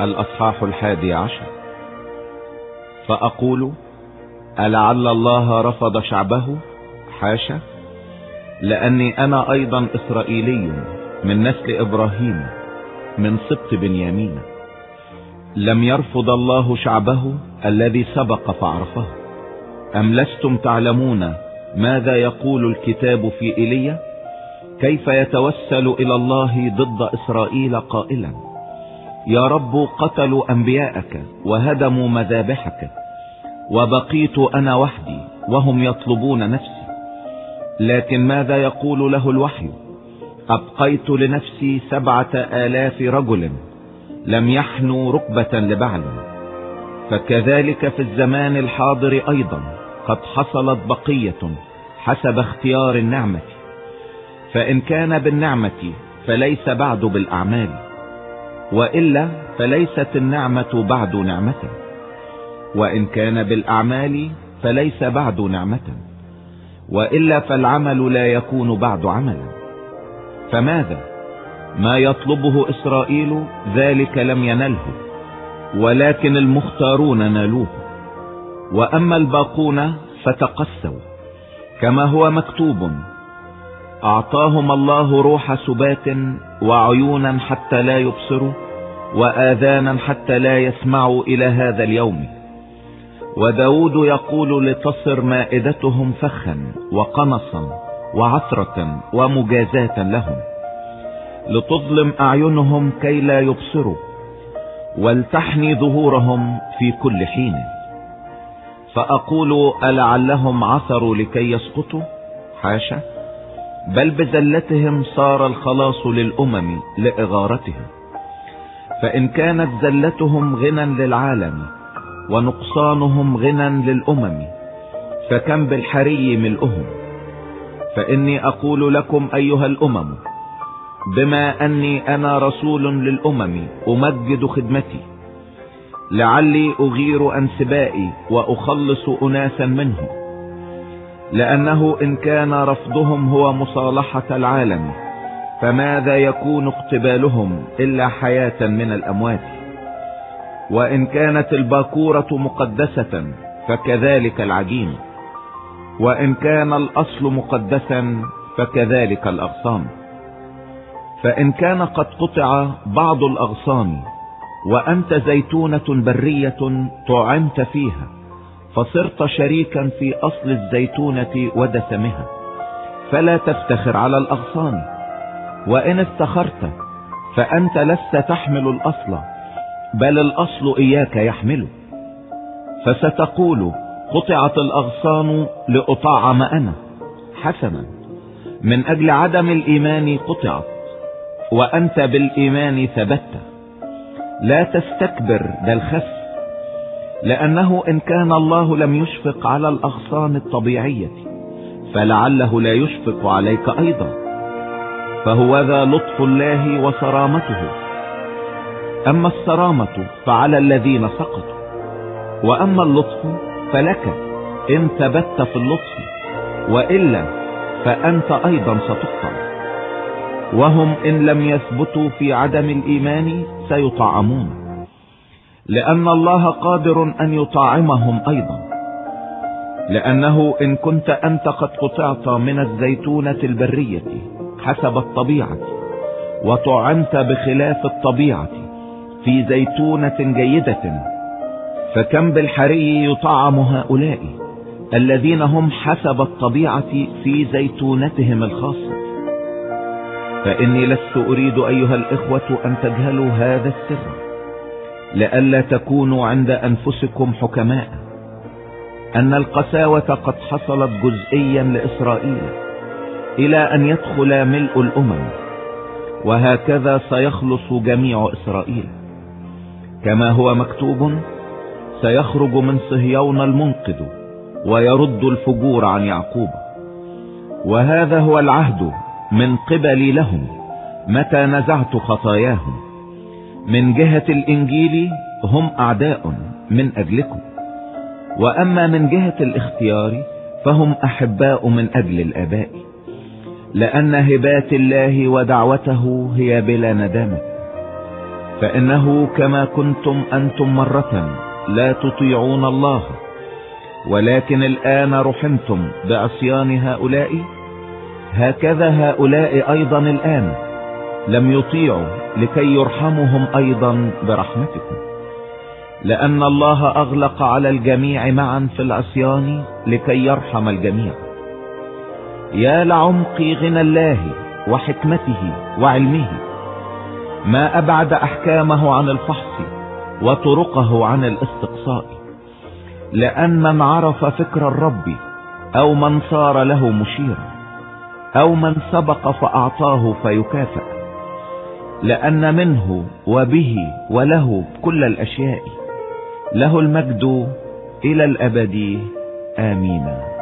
الأصحاح 11. فأقول: ألعل الله رفض شعبه؟ حاشا، لأني أنا أيضا إسرائيلي من نسل إبراهيم من سبط بنيامين. لم يرفض الله شعبه الذي سبق فعرفه؟ أم لستم تعلمون ماذا يقول الكتاب في إيليا؟ كيف يتوسل إلى الله ضد إسرائيل قائلا: يا رب قتلوا أنبياءك وهدموا مذابحك، وبقيت أنا وحدي وهم يطلبون نفسي. لكن ماذا يقول له الوحي؟ أبقيت لنفسي 7,000 رجل لم يحنوا ركبة لبعل. فكذلك في الزمان الحاضر أيضا قد حصلت بقية حسب اختيار النعمة. فإن كان بالنعمة فليس بعد بالأعمال، وإلا فليست النعمة بعد نعمة، وإن كان بالأعمال فليس بعد نعمة، وإلا فالعمل لا يكون بعد عملا. فماذا؟ ما يطلبه إسرائيل ذلك لم ينله، ولكن المختارون نالوه. وأما الباقون فتقسوا، كما هو مكتوب: أعطاهم الله روح سبات وعيونا حتى لا يبصروا وآذانا حتى لا يسمعوا إلى هذا اليوم. وداود يقول: لتصر مائدتهم فخا وقنصا وعثرة ومجازاة لهم، لتظلم أعينهم كي لا يبصروا، ولتحني ظهورهم في كل حين. فأقول: ألعلهم عثروا لكي يسقطوا؟ حاشا، بل بزلتهم صار الخلاص للأمم لإغارتهم. فإن كانت زلتهم غنى للعالم ونقصانهم غنى للأمم، فكم بالحري ملؤهم. فإني أقول لكم أيها الأمم، بما أني أنا رسول للأمم أمجد خدمتي، لعلي أغير أنسبائي وأخلص أناسا منهم. لأنه إن كان رفضهم هو مصالحة العالم، فماذا يكون اقتبالهم إلا حياة من الأموات؟ وإن كانت الباكورة مقدسة فكذلك العجين، وإن كان الأصل مقدسا فكذلك الأغصان. فإن كان قد قطع بعض الأغصان وأنت زيتونة برية طعمت فيها، فصرت شريكا في أصل الزيتونة ودسمها، فلا تفتخر على الأغصان. وإن افتخرت فأنت لست تحمل الأصل، بل الأصل إياك يحمله. فستقول: قطعت الأغصان لأطعم أنا. حسنا، من أجل عدم الإيمان قطعت، وأنت بالإيمان ثبت. لا تستكبر بل خف، لأنه إن كان الله لم يشفق على الأغصان الطبيعية، فلعله لا يشفق عليك أيضا. فهو ذا لطف الله وصرامته. أما الصرامة فعلى الذين سقطوا، وأما اللطف فلك إن ثبت في اللطف، وإلا فأنت أيضا ستقطع. وهم إن لم يثبتوا في عدم الإيمان سيطعمون، لأن الله قادر أن يطعمهم أيضا. لأنه إن كنت أنت قد قطعت من الزيتونة البرية حسب الطبيعة، وطعمت بخلاف الطبيعة في زيتونة جيدة، فكم بالحري يطعم هؤلاء الذين هم حسب الطبيعة في زيتونتهم الخاصة. فإني لست أريد أيها الإخوة أن تجهلوا هذا السر، لئلا تكونوا عند أنفسكم حكماء، أن القساوة قد حصلت جزئيا لإسرائيل إلى أن يدخل ملء الأمم، وهكذا سيخلص جميع إسرائيل. كما هو مكتوب: سيخرج من صهيون المنقذ ويرد الفجور عن يعقوب. وهذا هو العهد من قبلي لهم متى نزعت خطاياهم. من جهة الإنجيل هم أعداء من أجلكم، وأما من جهة الاختيار فهم أحباء من أجل الآباء، لأن هبات الله ودعوته هي بلا ندامة. فإنه كما كنتم أنتم مرة لا تطيعون الله، ولكن الآن رحمتم بعصيان هؤلاء، هكذا هؤلاء أيضا الآن لم يطيعوا لكي يرحمهم أيضا برحمتكم، لأن الله أغلق على الجميع معا في العصيان لكي يرحم الجميع. يا لعمق غنى الله وحكمته وعلمه، ما أبعد أحكامه عن الفحص وطرقه عن الاستقصاء. لأن من عرف فكر الرب، أو من صار له مشيرا، أو من سبق فأعطاه فيكافئ، لأن منه وبه وله كل الأشياء، له المجد إلى الأبد. آمين.